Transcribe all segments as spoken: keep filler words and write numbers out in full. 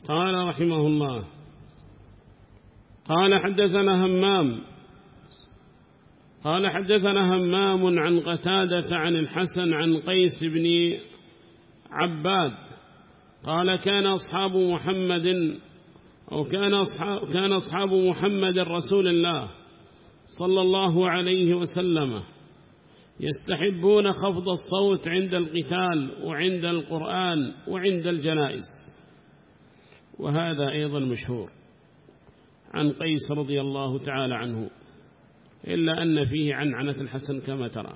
قال رحمه الله قال حدثنا همام قال حدثنا همام عن قتادة عن الحسن عن قيس بن عباد قال كان أصحاب محمد أو كان أصحاب, كان أصحاب محمد رسول الله صلى الله عليه وسلم يستحبون خفض الصوت عند القتال وعند القرآن وعند الجنائز. وهذا أيضا مشهور عن قيس رضي الله تعالى عنه، إلا أن فيه عنعنة الحسن كما ترى،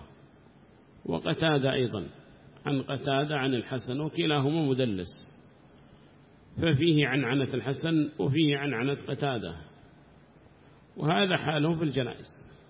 وقتادة أيضا عن قتادة عن الحسن، وكلاهما مدلس، ففيه عنعنة الحسن وفيه عنعنة قتادة. وهذا حالهم في الجنائز،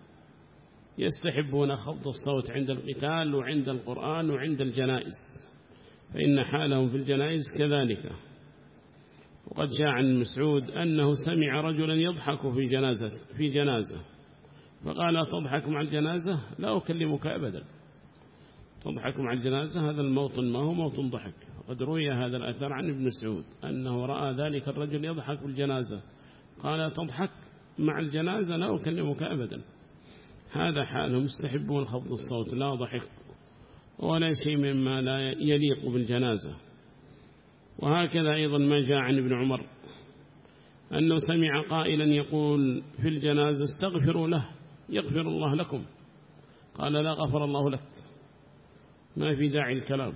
يستحبون خفض الصوت عند القتال وعند القرآن وعند الجنائز، فإن حالهم في الجنائز كذلك. وقد جاء عن مسعود أنه سمع رجلا يضحك في جنازة في جنازة فقال تضحك مع الجنازة؟ لا أكلمك أبدا. تضحك مع الجنازة هذا الموطن ما هو موطن ضحك. وقد روي هذا الأثر عن ابن مسعود أنه رأى ذلك الرجل يضحك في الجنازة قال تضحك مع الجنازة؟ لا أكلمك أبدا. هذا حالهم، يستحبون خفض الصوت، لا ضحك ولا شيء مما لا يليق بالجنازة. وهكذا أيضا ما جاء عن ابن عمر أنه سمع قائلا يقول في الجنازة استغفروا له يغفر الله لكم، قال لا غفر الله لك، ما في داعي الكلام،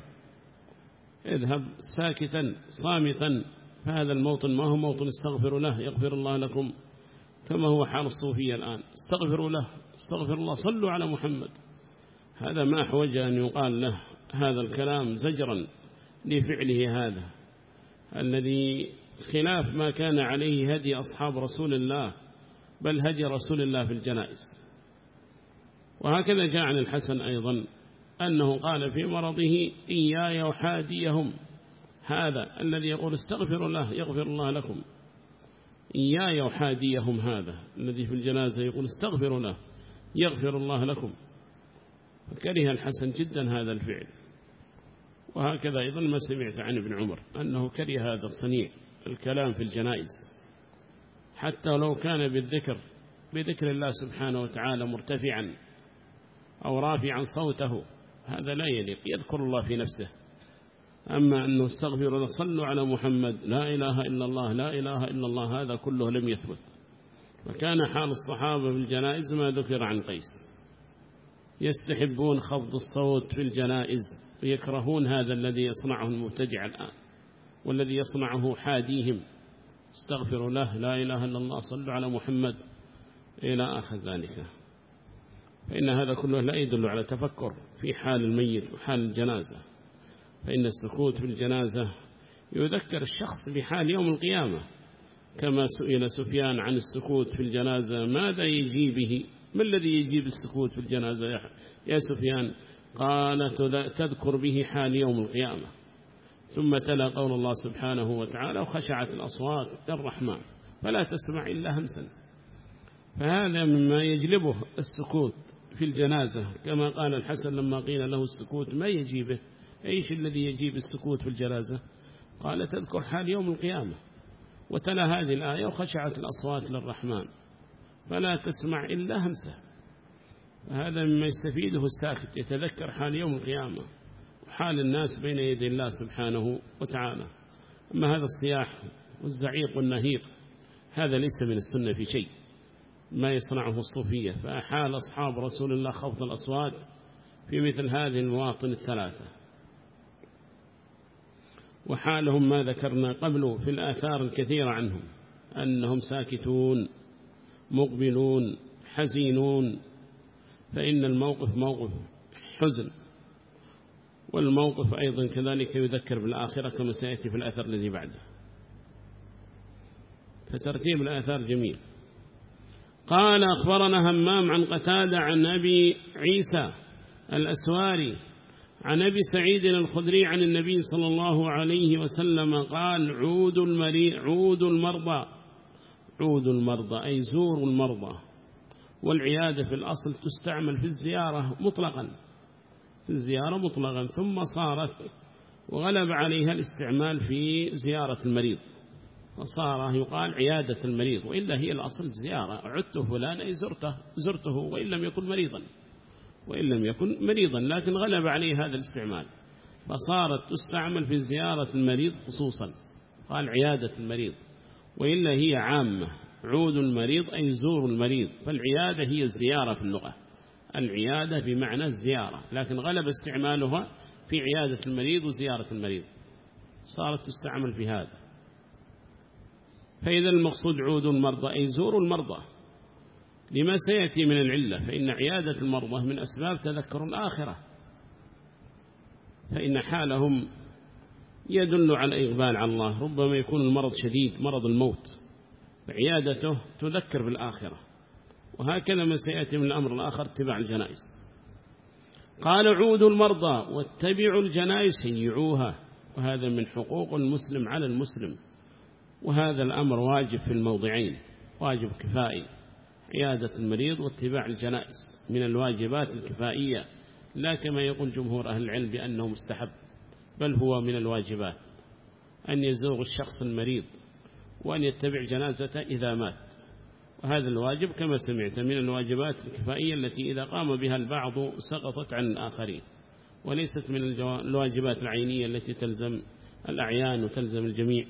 اذهب ساكتا صامتا، فهذا الموطن ما هو موطن استغفروا له يغفر الله لكم، كما هو حال الصوفية الآن، استغفروا له استغفر الله صلوا على محمد. هذا ما أحوج أن يقال له هذا الكلام زجرا لفعله هذا الذي خلاف ما كان عليه هدي أصحاب رسول الله، بل هدي رسول الله في الجنائز. وهكذا جاء عن الحسن أيضا أنه قال في مرضه إياي وحاديهم، هذا الذي يقول استغفر الله يغفر الله لكم، إياي وحاديهم، هذا الذي في الجنازة يقول استغفر الله يغفر الله لكم. فكره الحسن جدا هذا الفعل. وهكذا أيضا ما سمعت عن ابن عمر أنه كره هذا الصنيع، الكلام في الجنائز، حتى لو كان بالذكر بذكر الله سبحانه وتعالى مرتفعا أو رافعا صوته، هذا لا يليق، يذكر الله في نفسه. أما أنه استغفر الله صلوا على محمد لا إله إلا الله لا إله إلا الله، هذا كله لم يثبت. وكان حال الصحابة بالجنائز ما ذكر عن قيس، يستحبون خفض الصوت في الجنائز، ويكرهون هذا الذي يصنعه المبتدع الآن والذي يصنعه حاديهم، استغفروا له لا إله إلا الله صلوا على محمد إلى آخر ذلك. فإن هذا كله لا يدل على تفكر في حال الميت وحال الجنازة، فإن السكوت في الجنازة يذكر الشخص بحال يوم القيامة، كما سئل سفيان عن السكوت في الجنازة ماذا يجي به، ما الذي يجيب السكوت في الجنازة يا سفيان؟ قال تذكر به حال يوم القيامة. ثم تلا قول الله سبحانه وتعالى وخشعت الأصوات للرحمن فلا تسمع إلا همسا. فهذا مما يجلبه السكوت في الجنازة، كما قال الحسن لما قيل له السكوت ما يجيبه، أيش الذي يجيب السكوت في الجنازة؟ قال تذكر حال يوم القيامة، وتلا هذه الآية وخشعت الأصوات للرحمن فلا تسمع إلا همسه. هذا مما يستفيده الساكت، يتذكر حال يوم القيامة وحال الناس بين يدي الله سبحانه وتعالى. أما هذا الصياح والزعيق والنهيق هذا ليس من السنة في شيء، ما يصنعه الصوفية. فأحال أصحاب رسول الله خفض الأصوات في مثل هذه المواطن الثلاثة، وحالهم ما ذكرنا قبله في الآثار الكثيرة عنهم، أنهم ساكتون مقبلون حزينون، فإن الموقف موقف حزن، والموقف أيضا كذلك يذكر بالآخرة كما سيأتي في الأثر الذي بعده. فترتيب الآثار جميل. قال أخبرنا همام عن قتادة عن أبي عيسى الأسواري عن أبي سعيد الخدري عن النبي صلى الله عليه وسلم قال عود المريء عود المرضى عود المرضى أي زور المرضى. والعيادة في الأصل تستعمل في الزيارة مطلقا في الزيارة مطلقا ثم صارت وغلب عليها الاستعمال في زيارة المريض، فصار يقال عيادة المريض، وإلا هي الأصل زيارة. عدت فلان أي زرته زرته وإن لم يكن مريضا وإن لم يكن مريضا لكن غلب عليه هذا الاستعمال، فصارت تستعمل في زيارة المريض خصوصا، قال عيادة المريض، وإلا هي عامة. عود المريض أي زور المريض، فالعيادة هي زيارة في اللغة، العيادة بمعنى الزيارة، لكن غلب استعمالها في عيادة المريض وزيارة المريض، صارت تستعمل في هذا. فإذا المقصود عود المرضى أي زور المرضى لما سيأتي من العلة، فإن عيادة المرضى من أسباب تذكر الآخرة، فإن حالهم يدل على إقبال على الله، ربما يكون المرض شديد مرض الموت، عيادته تذكر بالآخرة. وهكذا ما سيأتي من الأمر الآخر اتباع الجنائز. قال عودوا المرضى واتبعوا الجنائز شيعوها، وهذا من حقوق المسلم على المسلم، وهذا الأمر واجب في الموضعين، واجب كفائي. عيادة المريض واتباع الجنائز من الواجبات الكفائية، لا كما يقول جمهور أهل العلم بأنه مستحب، بل هو من الواجبات أن يزور الشخص المريض وأن يتبع جنازته إذا مات، وهذا الواجب كما سمعت من الواجبات الكفائية التي إذا قام بها البعض سقطت عن الآخرين، وليست من الواجبات العينية التي تلزم الأعيان وتلزم الجميع.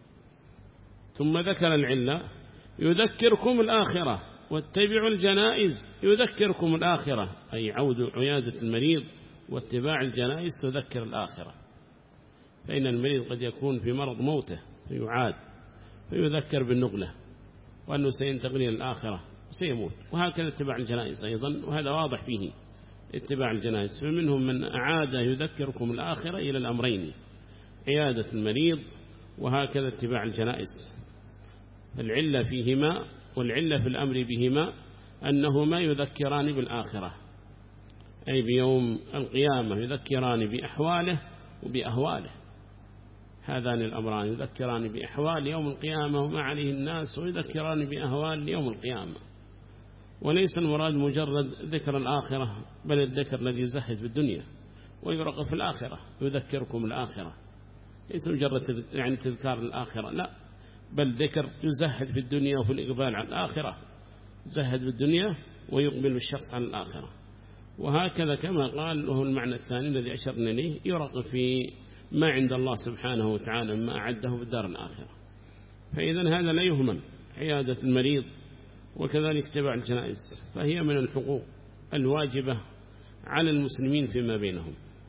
ثم ذكر العلة يذكركم الآخرة، واتبعوا الجنائز يذكركم الآخرة، أي عود عيادة المريض واتباع الجنائز تذكر الآخرة، فإن المريض قد يكون في مرض موته فيعاد فيذكر بالنقلة وأنه سينتقل إلى الآخرة سيموت، وهكذا اتباع الجنائز أيضا، وهذا واضح فيه اتباع الجنائز. فمنهم من أعاد يذكركم الآخرة إلى الأمرين، عيادة المريض وهكذا اتباع الجنائز. العلة فيهما والعلة في الأمر بهما أنهما يذكران بالآخرة، أي بيوم القيامة، يذكران بأحواله وبأهواله، هذان الأمران يذكران بأحوال يوم القيامة وما عليه الناس، ويذكران بأهوال يوم القيامة. وليس المراد مجرد ذكر الآخرة، بل الذكر الذي يزهد في الدنيا ويرغب في الآخرة، يذكركم الآخرة، ليس مجرد يعني تذكار الآخرة، لا، بل ذكر يزهد في الدنيا وفي الإقبال على الآخرة، زهد في الدنيا ويقبل الشخص عن الآخرة. وهكذا كما قال له المعنى الثاني الذي أشرنا إليه، يرغب في ما عند الله سبحانه وتعالى ما أعده في الدار الآخرة. فإذا هذا لا يهمل، عيادة المريض وكذلك اتباع الجنائز، فهي من الحقوق الواجبة على المسلمين فيما بينهم.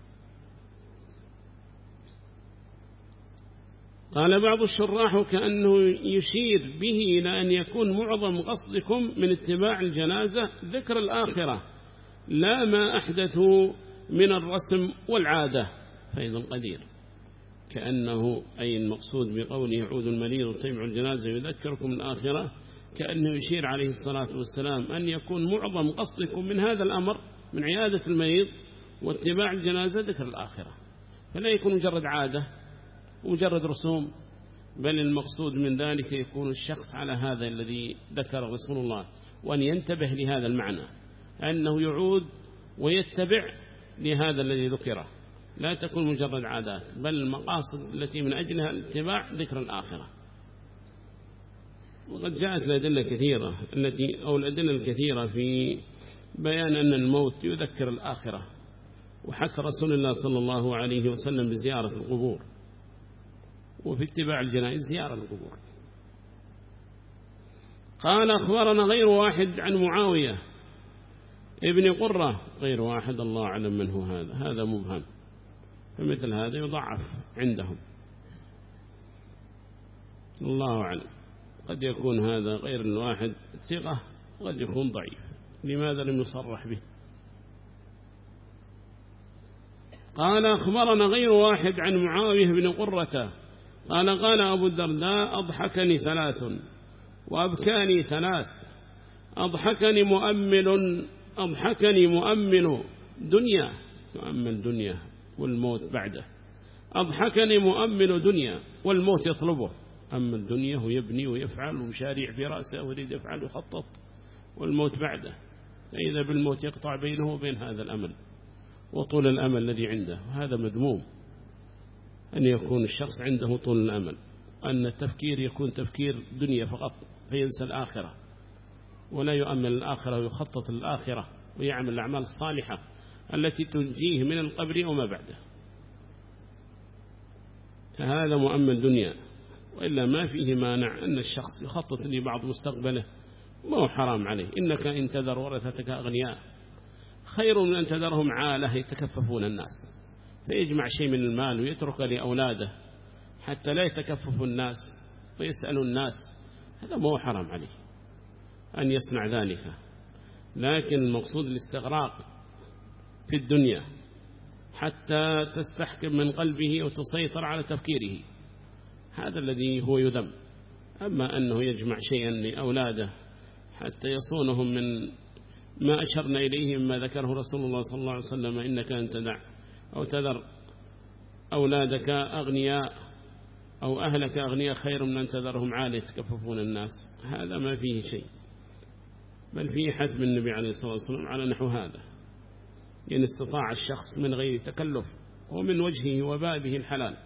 قال بعض الشراح كأنه يشير به إلى أن يكون معظم قصدكم من اتباع الجنازة ذكر الآخرة، لا ما أحدثوا من الرسم والعادة. فإذا قدير كأنه أي المقصود بقوله يعود المريض وتبع الجنازة يذكركم الآخرة، كأنه يشير عليه الصلاة والسلام أن يكون معظم قصدكم من هذا الأمر من عيادة المريض واتباع الجنازة ذكر الآخرة، فلا يكون مجرد عادة ومجرد رسوم، بل المقصود من ذلك يكون الشخص على هذا الذي ذكر رسول الله، وأن ينتبه لهذا المعنى أنه يعود ويتبع لهذا الذي ذكره، لا تكون مجرد عادات، بل المقاصد التي من أجلها الاتباع ذكر الآخرة. وقد جاءت الأدلة كثيرة التي أو الأدلة الكثيرة في بيان أن الموت يذكر الآخرة، وحث رسول الله صلى الله عليه وسلم بزيارة القبور، وفي اتباع الجنائز زيارة القبور. قال أخبرنا غير واحد عن معاوية ابن قرة، غير واحد الله أعلم من هو هذا، هذا مبهم، فمثل هذا يضعف عندهم، الله أعلم. قد يكون هذا غير الواحد ثقة، قد يكون ضعيف، لماذا لم يصرح به؟ قال أخبرنا غير واحد عن معاوية بن قرة قال قال أبو الدرداء أضحكني ثلاث وأبكاني ثلاث، أضحكني مؤمل أضحكني مؤمل دنيا، يؤمل دنيا والموت بعده، أضحكني مؤمل دنيا والموت يطلبه، أما الدنيا هو يبني ويفعل ومشاريع في رأسه ويريد يفعل ويخطط، والموت بعده، فإذا بالموت يقطع بينه وبين هذا الأمل وطول الأمل الذي عنده، وهذا مذموم أن يكون الشخص عنده طول الأمل. أن التفكير يكون تفكير دنيا فقط فينسى الآخرة، ولا يؤمن الآخرة ويخطط الآخرة ويعمل الأعمال الصالحة التي تنجيه من القبر وما بعده، فهذا مؤمن دنيا. وإلا ما فيه مانع أن الشخص يخطط لبعض مستقبله، ما هو حرام عليه. إنك إن تذر ورثتك أغنياء خير من أن تذرهم عالة يتكففون الناس، فيجمع شيء من المال ويترك لأولاده حتى لا يتكففوا الناس ويسألوا الناس، هذا ما هو حرام عليه أن يصنع ذلك. لكن المقصود الاستغراق في الدنيا حتى تستحكم من قلبه وتسيطر على تفكيره، هذا الذي هو يذم. أما أنه يجمع شيئا لأولاده حتى يصونهم من ما أشرنا إليه مما ذكره رسول الله صلى الله عليه وسلم، إنك أن تدع أو تذر أولادك أغنياء أو أهلك أغنياء خير من أن تذرهم عالي يتكففون الناس، هذا ما فيه شيء، بل فيه حث من النبي عليه الصلاة والسلام على نحو هذا. إن استطاع الشخص من غير تكلف ومن وجهه وبابه الحلال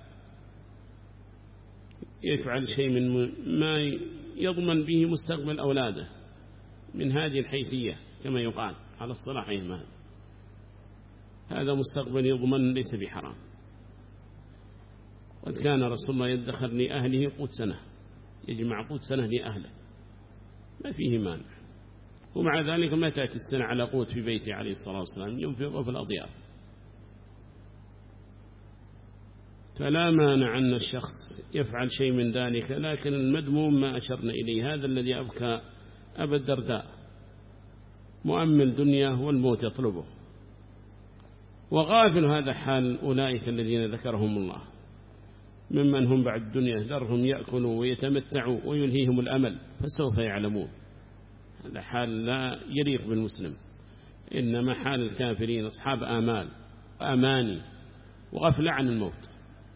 يفعل شيء من ما يضمن به مستقبل أولاده من هذه الحيثية كما يقال على الصلاحين، هذا هذا مستقبل يضمن ليس بحرام. قد كان رسول الله يدخر لأهله قوت سنة، يجمع قوت سنة لأهله، ما فيه مانع. ومع ذلك ما تأتي السنة على قوت في بيته عليه الصلاة والسلام، ينفق في الأضياف. فلا مانع أن الشخص يفعل شيء من ذلك، لكن المذموم ما أشرنا إليه، هذا الذي أبكى أبا الدرداء مؤمل دنيا والموت يطلبه، وغافل هذا حال أولئك الذين ذكرهم الله ممن هم بعد الدنيا ذرهم يأكلوا ويتمتعوا ويلهيهم الأمل فسوف يعلمون. هذا حال لا يليق بالمسلم، إنما حال الكافرين أصحاب آمال وأماني وغفلة عن الموت.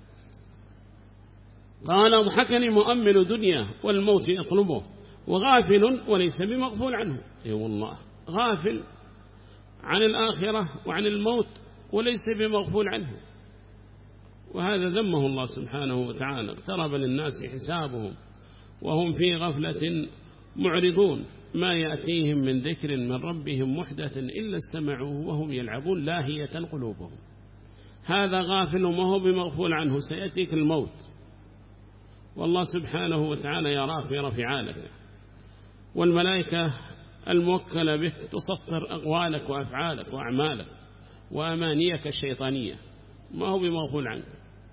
قال أضحكني مؤمل دنيا والموت يطلبه وغافل وليس بمغفول عنه. أي والله غافل عن الآخرة وعن الموت وليس بمغفول عنه، وهذا ذمه الله سبحانه وتعالى. اقترب للناس حسابهم وهم في غفلة معرضون، ما يأتيهم من ذكر من ربهم محدث إلا استمعوه وهم يلعبون لاهية قلوبهم. هذا غافل وما هو بمغفول عنه، سيأتيك الموت والله سبحانه وتعالى يراك ويرى فعالك، والملائكة الموكلة بك تسطر أقوالك وأفعالك وأعمالك وأمانيك الشيطانية، ما هو بمغفول عنك.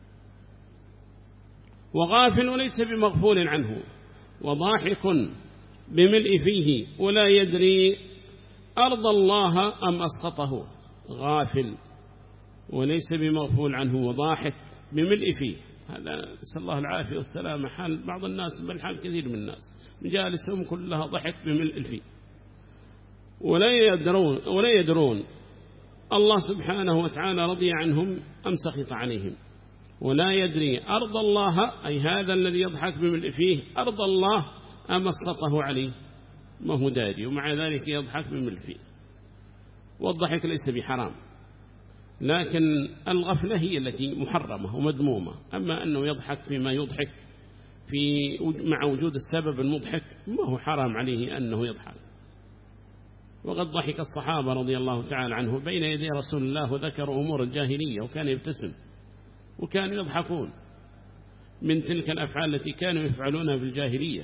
وغافل وليس بمغفول عنه وضاحك بملء فيه ولا يدري أرض الله أم أسقطه. غافل وليس بمغفول عنه وضاحك بملء فيه، هذا نسأل الله العافية والسلامة حال بعض الناس، بل حال كثير من الناس مجالسهم كلها ضحك بملء فيه، ولا يدرون ولا يدرون الله سبحانه وتعالى رضي عنهم أم سخط عليهم. ولا يدري أرض الله، أي هذا الذي يضحك بملء فيه أرض الله أم أسقطه عليه، ما هو داري، ومع ذلك يضحك بملء فيه. والضحك ليس بحرام، لكن الغفلة هي التي محرمة ومذمومة. أما أنه يضحك فيما يضحك في مع وجود السبب المضحك ما هو حرام عليه أنه يضحك. وقد ضحك الصحابة رضي الله تعالى عنه بين يدي رسول الله وذكروا أمور الجاهلية، وكان يبتسم وكانوا يضحكون من تلك الأفعال التي كانوا يفعلونها في الجاهلية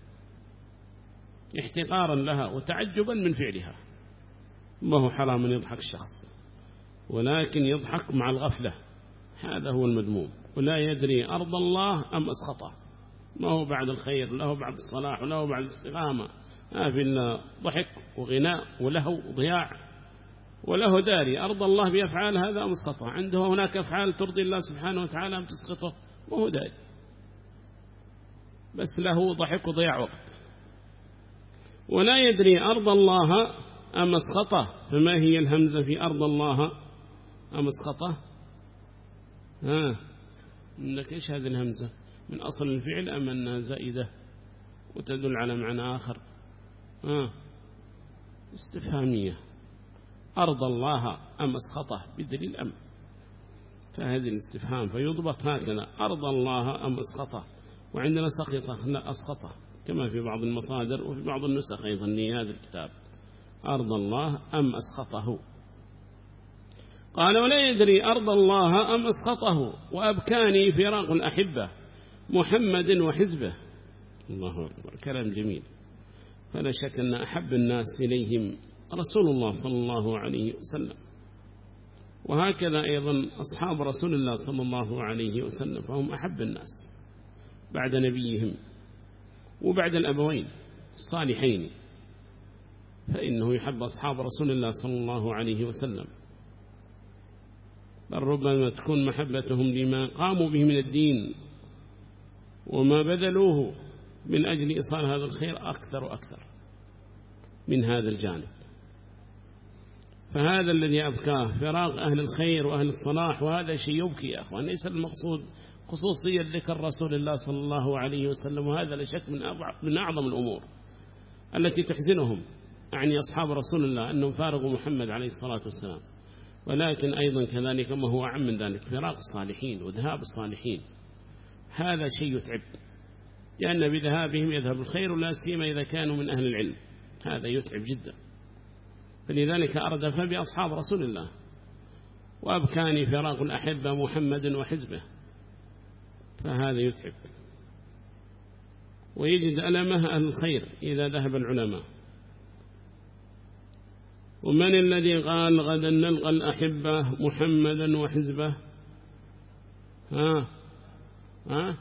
احتقارا لها وتعجبا من فعلها. ما هو حرام أن يضحك الشخص، ولكن يضحك مع الغفلة، هذا هو المذموم. ولا يدري أرض الله أم أسخطه، ما هو بعد الخير له بعد الصلاح وله بعد الاستقامة، ما في إلا ضحك وغناء ولهو وضياع، وله داري أرض الله بأفعال هذا أم أسخطه، عنده هناك أفعال ترضي الله سبحانه وتعالى أم تسخطه، ما هو داري، بس له ضحك وضياع وقت. ولا يدري أرض الله أم أسخطه، فما هي الهمزة في أرض الله أم أسخطه؟ ها منك إيش هذه الهمزة؟ من أصل الفعل أم أنها زائدة وتدل على معنى آخر؟ ها استفهامية. أرض الله أم أسخطه بدليل أم، فهذه الاستفهام فيضبط هكذا أرض الله أم أسخطه، وعندنا سقط أسقطه كما في بعض المصادر وفي بعض النسخ أيضا لهذا الكتاب، أرض الله أم أسقطه. قال ولا يدري أرض الله أم أسقطه وأبكاني فراق الأحبة محمد وحزبه. الله أكبر، كلام جميل. فلا شك أن أحب الناس إليهم رسول الله صلى الله عليه وسلم، وهكذا أيضا أصحاب رسول الله صلى الله عليه وسلم، فهم أحب الناس بعد نبيهم وبعد الأبوين الصالحين، فإنه يحب أصحاب رسول الله صلى الله عليه وسلم، بل ربما تكون محبتهم لما قاموا به من الدين وما بذلوه من أجل إيصال هذا الخير أكثر وأكثر من هذا الجانب. فهذا الذي أبكاه فراغ أهل الخير وأهل الصلاح، وهذا شيء يبكي يا أخوان، ليس المقصود خصوصيا ذكر رسول الله صلى الله عليه وسلم، وهذا لا شك من من أعظم الأمور التي تحزنهم يعني أصحاب رسول الله أنهم فارقوا محمد عليه الصلاة والسلام، ولكن أيضا كذلك ما هو أعم من ذلك فراق الصالحين وذهاب الصالحين، هذا شيء يتعب، لأن بذهابهم يذهب الخير، لا سيما إذا كانوا من أهل العلم، هذا يتعب جدا. فلذلك أردف بأصحاب رسول الله، وأبكاني فراق الأحبة محمد وحزبه، فهذا يتعب، ويجد ألمه أهل الخير إذا ذهب العلماء. ومن الذي قال غدا نلقى الأحبة محمدا وحزبه؟ ها ها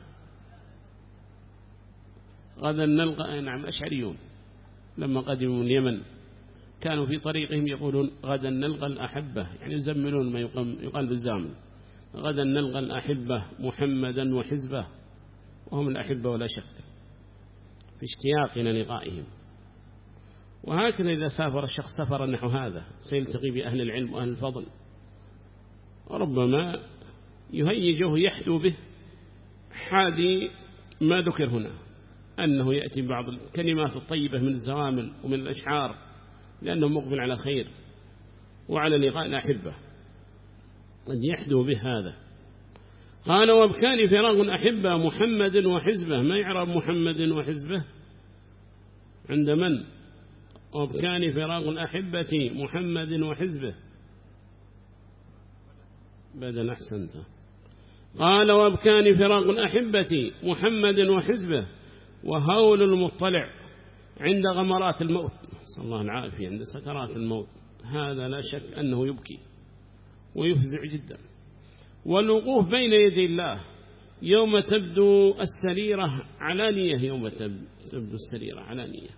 غدا نلقى، نعم أشعريون لما قدموا من اليمن كانوا في طريقهم يقولون غدا نلقى الأحبة، يعني يزملون ما يقال بالزامن، غدا نلقى الأحبة محمدا وحزبه، وهم الأحبة ولا شك في اشتياق إلى لقائهم. وهكذا إذا سافر الشخص سفر نحو هذا سيلتقي بأهل العلم وأهل الفضل، وربما يهيجه يحدو به حادي ما ذكر هنا، أنه يأتي بعض الكلمات الطيبة من الزوامل ومن الأشعار، لأنه مقبل على خير وعلى لقاء الأحبة، قد يحدو به هذا. قال وابكاني فراق الأحبة محمد وحزبه، ما يعرف محمد وحزبه عند من؟ وابكاني فراق الأحبة محمد وحزبه، بدل أحسنت. قال وابكاني فراق الأحبة محمد وحزبه وهول المطلع عند غمرات الموت، صلى الله العافية، عند سكرات الموت، هذا لا شك أنه يبكي ويفزع جدا. والوقوف بين يدي الله يوم تبدو السريرة علانية، يوم تبدو السريرة علانية،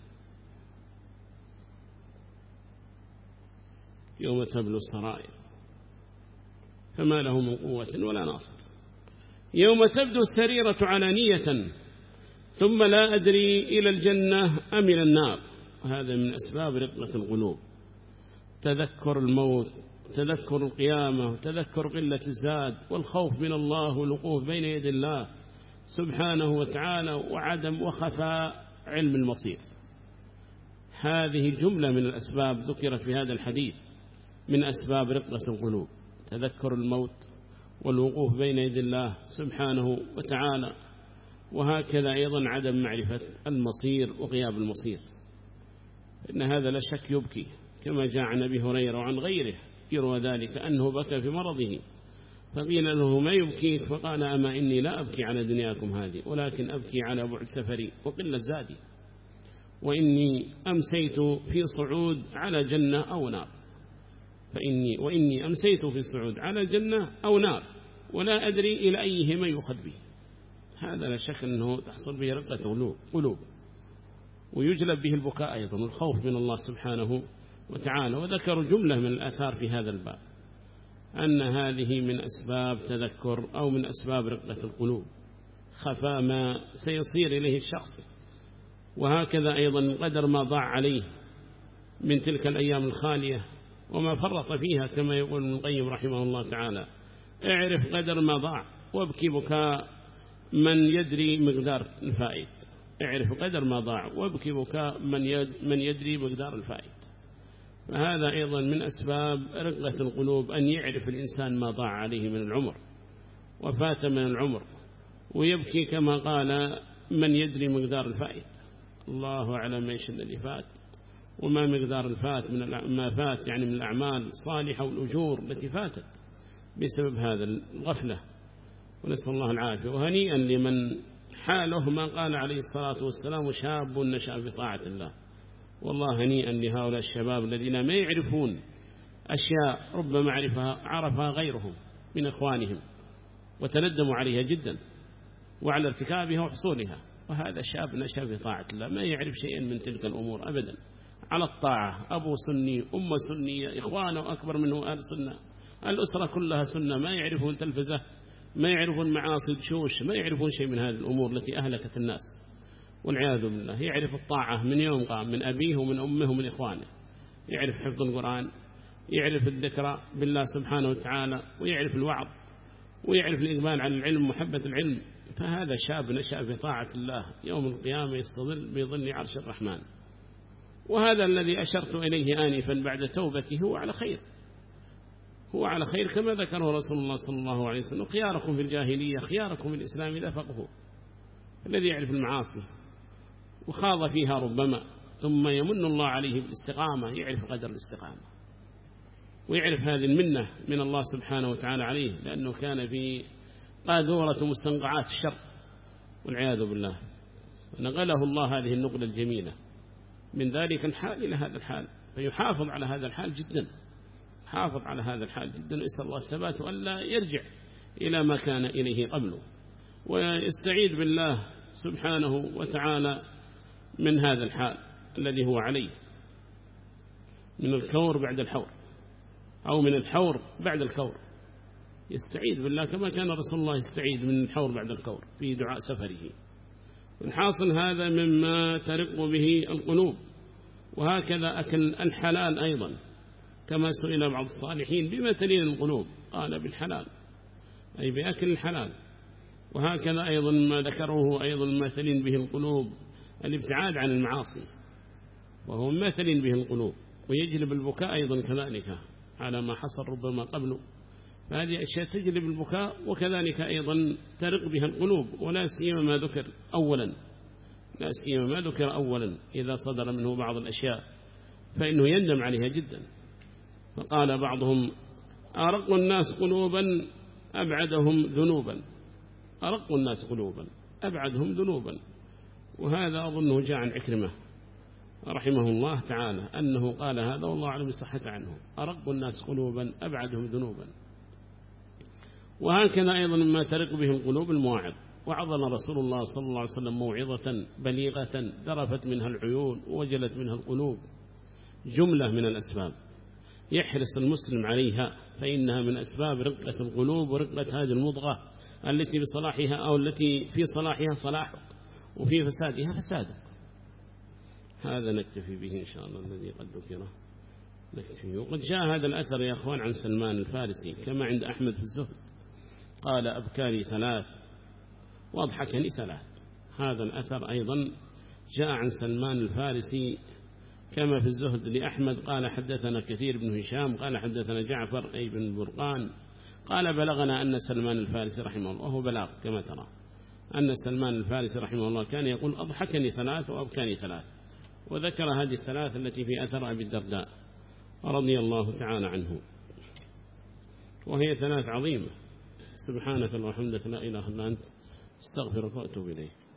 يوم تبلو السرائر فما له من قوة ولا ناصر، يوم تبدو السريرة علانية ثم لا أدري إلى الجنة أم إلى النار. هذا من أسباب رقة القلوب، تذكر الموت، تذكر القيامة، وتذكر قلة الزاد، والخوف من الله، والوقوف بين يد الله سبحانه وتعالى، وعدم وخفاء علم المصير. هذه جملة من الأسباب ذكرت في هذا الحديث من أسباب رقة القلوب، تذكر الموت والوقوف بين يد الله سبحانه وتعالى، وهكذا أيضا عدم معرفة المصير وغياب المصير، إن هذا لا شك يبكي، كما جاء عن أبي هريرة وعن غيره يروى ذلك أنه بكى في مرضه، فقيل له ما يبكيك؟ فقال أما إني لا أبكي على دنياكم هذه، ولكن أبكي على بعد سفري وقلة زادي، وإني أمسيت في صعود على جنة أو نار، فإني وإني أمسيت في صعود على جنة أو نار ولا أدري إلى أيهما يؤخذ به. هذا لا شك أنه تحصل به رقة قلوب، ويجلب به البكاء أيضا والخوف من الله سبحانه وتعالى. وذكروا جملة من الآثار في هذا الباب أن هذه من أسباب تذكر أو من أسباب رقة القلوب، خفى ما سيصير إليه الشخص، وهكذا أيضا قدر ما ضاع عليه من تلك الأيام الخالية وما فرط فيها، كما يقول ابن القيم رحمه الله تعالى: اعرف قدر ما ضاع وابكي بكاء من يدري مقدار الفائد. اعرف قدر ما ضاع وابكي بكاء من من يدري مقدار الفائد. فهذا أيضا من أسباب رقة القلوب، أن يعرف الإنسان ما ضاع عليه من العمر وفات من العمر، ويبكي كما قال من يدري مقدار الفائت، الله أعلم إيش الذي فات وما مقدار الفات من ما فات يعني من الأعمال الصالحة والأجور التي فاتت بسبب هذا الغفلة، ونسأل الله العافية. وهنيئا لمن حاله ما قال عليه الصلاة والسلام شاب نشأ في طاعة الله. والله هنيئا لهؤلاء الشباب الذين ما يعرفون أشياء ربما عرفها عرفها غيرهم من إخوانهم وتندموا عليها جدا وعلى ارتكابها وحصولها، وهذا شاب نشأ في طاعة الله ما يعرف شيئا من تلك الأمور أبدا، على الطاعة، أبو سني، أم سنية، إخوانه أكبر منه أهل سنة، الأسرة كلها سنة، ما يعرفون تلفزة، ما يعرفون معاصي بشوش، ما يعرفون شيء من هذه الأمور التي أهلكت الناس والعياذ بالله. يعرف الطاعة من يوم قام من أبيه ومن أمه ومن إخوانه، يعرف حفظ القرآن، يعرف الذكرى بالله سبحانه وتعالى، ويعرف الوعظ، ويعرف الإقبال على العلم ومحبة العلم. فهذا شاب نشأ في طاعة الله يوم القيامة يستظل بظل عرش الرحمن. وهذا الذي أشرت إليه آنفا بعد توبته هو على خير، هو على خير كما ذكره رسول الله صلى الله عليه وسلم: خياركم في الجاهلية خياركم في الإسلام إذا فقهوا. الذي يعرف المعاصي وخاض فيها ربما ثم يمن الله عليه بالاستقامة يعرف قدر الاستقامة ويعرف هذه المنة من الله سبحانه وتعالى عليه، لأنه كان في قاذورة مستنقعات الشر والعياذ بالله، نقله الله هذه النقلة الجميلة من ذلك الحال إلى هذا الحال، فيحافظ على هذا الحال جدا، حافظ على هذا الحال جدا، ويسأل الله الثبات وألا يرجع إلى ما كان إليه قبله، ويستعيذ بالله سبحانه وتعالى من هذا الحال الذي هو عليه من الكور بعد الحور أو من الحور بعد الكور. يستعيذ بالله كما كان رسول الله يستعيذ من الحور بعد الكور في دعاء سفره. والحاصل هذا مما ترق به القلوب. وهكذا أكل الحلال أيضا، كما سئل بعض الصالحين بما تلين القلوب، قال بالحلال أي بأكل الحلال. وهكذا أيضا ما ذكره أيضا ما تلين به القلوب الابتعاد عن المعاصي، وهو ما تلين به القلوب، ويجلب البكاء أيضا كذلك على ما حصل ربما قبله. فهذه أشياء تجلب البكاء، وكذلك أيضا ترق بها القلوب، ولا سيما ما ذكر أولا لا سيما ما ذكر أولا إذا صدر منه بعض الأشياء فإنه يندم عليها جدا. فقال بعضهم: أرق الناس قلوبا أبعدهم ذنوبا، أرق الناس قلوبا أبعدهم ذنوبا. وهذا أظنه جاء عن عكرمة رحمه الله تعالى أنه قال هذا، والله أعلم الصحة عنه: أرق الناس قلوبا أبعدهم ذنوبا. وهكذا أيضا مما ترق به القلوب المواعظ. وعظنا رسول الله صلى الله عليه وسلم موعظة بليغة ذرفت منها العيون ووجلت منها القلوب، جملة من الأسباب يحرص المسلم عليها، فإنها من أسباب رقة القلوب ورقة هذه المضغة التي بصلاحها أو التي في صلاحها صلاحك وفي فسادها فسادك. هذا نكتفي به إن شاء الله الذي قد ذكره نكتفي. وقد جاء هذا الأثر يا أخوان عن سلمان الفارسي كما عند أحمد في الزهد، قال: أبكاني ثلاث وأضحكني ثلاث. هذا الأثر أيضا جاء عن سلمان الفارسي كما في الزهد لأحمد، قال: حدثنا كثير بن هشام قال حدثنا جعفر أي بن البرقان قال: بلغنا أن سلمان الفارسي رحمه الله، وهو بلاغ كما ترى، أن سلمان الفارسي رحمه الله كان يقول: أضحكني ثلاث وأبكاني ثلاث. وذكر هذه الثلاث التي في أثر أبي الدرداء رضي الله تعالى عنه، وهي ثلاث عظيمة. سبحانك اللهم وبحمدك لا إله إلا أنت استغفرك وأتوب إليك.